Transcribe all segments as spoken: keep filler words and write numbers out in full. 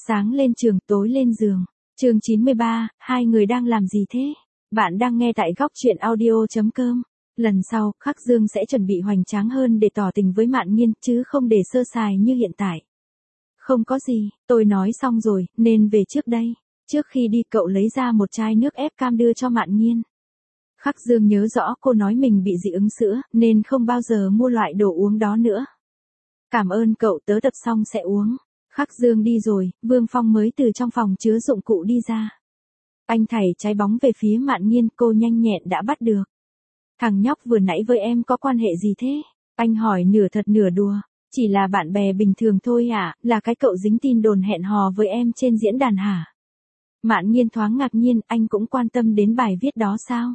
Sáng lên trường, tối lên giường. Chương chín mươi ba, hai người đang làm gì thế? Bạn đang nghe tại góc truyện audio chấm com. Lần sau, Khắc Dương sẽ chuẩn bị hoành tráng hơn để tỏ tình với Mạn Nghiên, chứ không để sơ sài như hiện tại. Không có gì, tôi nói xong rồi, nên về trước đây. Trước khi đi cậu lấy ra một chai nước ép cam đưa cho Mạn Nghiên. Khắc Dương nhớ rõ cô nói mình bị dị ứng sữa, nên không bao giờ mua loại đồ uống đó nữa. Cảm ơn cậu, tớ tập xong sẽ uống. Khắc Dương đi rồi, Vương Phong mới từ trong phòng chứa dụng cụ đi ra. Anh thảy trái bóng về phía Mạn Nghiên, cô nhanh nhẹn đã bắt được. Thằng nhóc vừa nãy với em có quan hệ gì thế? Anh hỏi nửa thật nửa đùa. Chỉ là bạn bè bình thường thôi à, là cái cậu dính tin đồn hẹn hò với em trên diễn đàn hả? Mạn Nghiên thoáng ngạc nhiên, anh cũng quan tâm đến bài viết đó sao?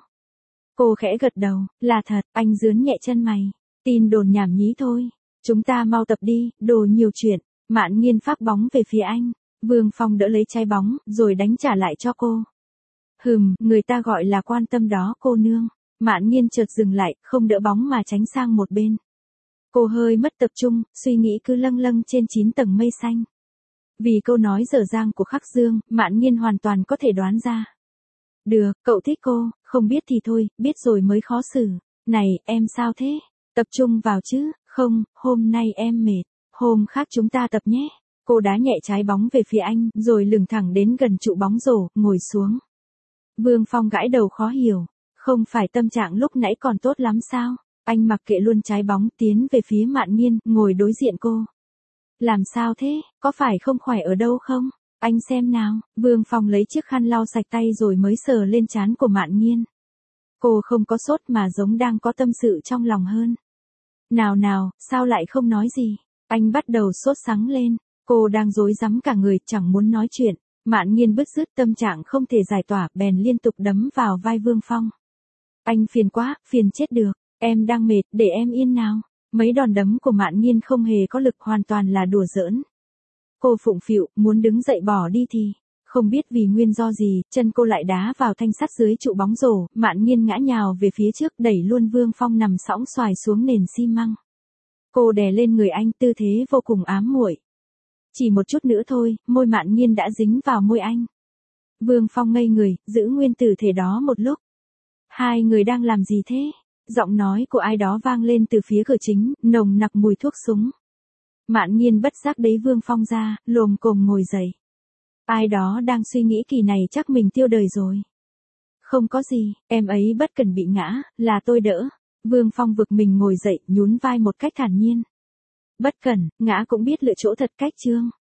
Cô khẽ gật đầu, là thật, anh rướn nhẹ chân mày. Tin đồn nhảm nhí thôi. Chúng ta mau tập đi, đồ nhiều chuyện. Mạn Nghiên phác bóng về phía anh. Vương Phong đỡ lấy trái bóng, rồi đánh trả lại cho cô. Hừm, người ta gọi là quan tâm đó cô nương. Mạn Nghiên chợt dừng lại, không đỡ bóng mà tránh sang một bên. Cô hơi mất tập trung, suy nghĩ cứ lâng lâng trên chín tầng mây xanh. Vì câu nói dở dang của Khắc Dương, Mạn Nghiên hoàn toàn có thể đoán ra. Được, cậu thích cô, không biết thì thôi, biết rồi mới khó xử. Này, em sao thế? Tập trung vào chứ, không, hôm nay em mệt. Hôm khác chúng ta tập nhé. Cô đá nhẹ trái bóng về phía anh, rồi lửng thẳng đến gần trụ bóng rổ, ngồi xuống. Vương Phong gãi đầu khó hiểu. Không phải tâm trạng lúc nãy còn tốt lắm sao? Anh mặc kệ luôn trái bóng, tiến về phía Mạn Nghiên, ngồi đối diện cô. Làm sao thế, có phải không khỏe ở đâu không? Anh xem nào. Vương Phong lấy chiếc khăn lau sạch tay rồi mới sờ lên trán của Mạn Nghiên. Cô không có sốt mà giống đang có tâm sự trong lòng hơn. Nào nào, sao lại không nói gì? Anh bắt đầu sốt sắng lên. Cô đang rối rắm cả người, chẳng muốn nói chuyện. Mạn Nghiên bứt rứt, tâm trạng không thể giải tỏa, bèn liên tục đấm vào vai Vương Phong. Anh phiền quá, phiền chết được. Em đang mệt, để em yên nào. Mấy đòn đấm của Mạn Nghiên không hề có lực, hoàn toàn là đùa giỡn. Cô phụng phịu, muốn đứng dậy bỏ đi thì, không biết vì nguyên do gì, chân cô lại đá vào thanh sắt dưới trụ bóng rổ. Mạn Nghiên ngã nhào về phía trước, đẩy luôn Vương Phong nằm sõng xoài xuống nền xi măng. Cô đè lên người anh, tư thế vô cùng ám muội. Chỉ một chút nữa thôi, môi Mạn Nghiên đã dính vào môi anh. Vương Phong ngây người, giữ nguyên tư thế đó một lúc. Hai người đang làm gì thế? Giọng nói của ai đó vang lên từ phía cửa chính, nồng nặc mùi thuốc súng. Mạn Nghiên bất giác đẩy Vương Phong ra, lồm cồm ngồi dậy. Ai đó đang suy nghĩ kỳ này chắc mình tiêu đời rồi. Không có gì, em ấy bất cần bị ngã, là tôi đỡ. Vương Phong vực mình ngồi dậy, nhún vai một cách thản nhiên. Bất cẩn, ngã cũng biết lựa chỗ thật cách chương.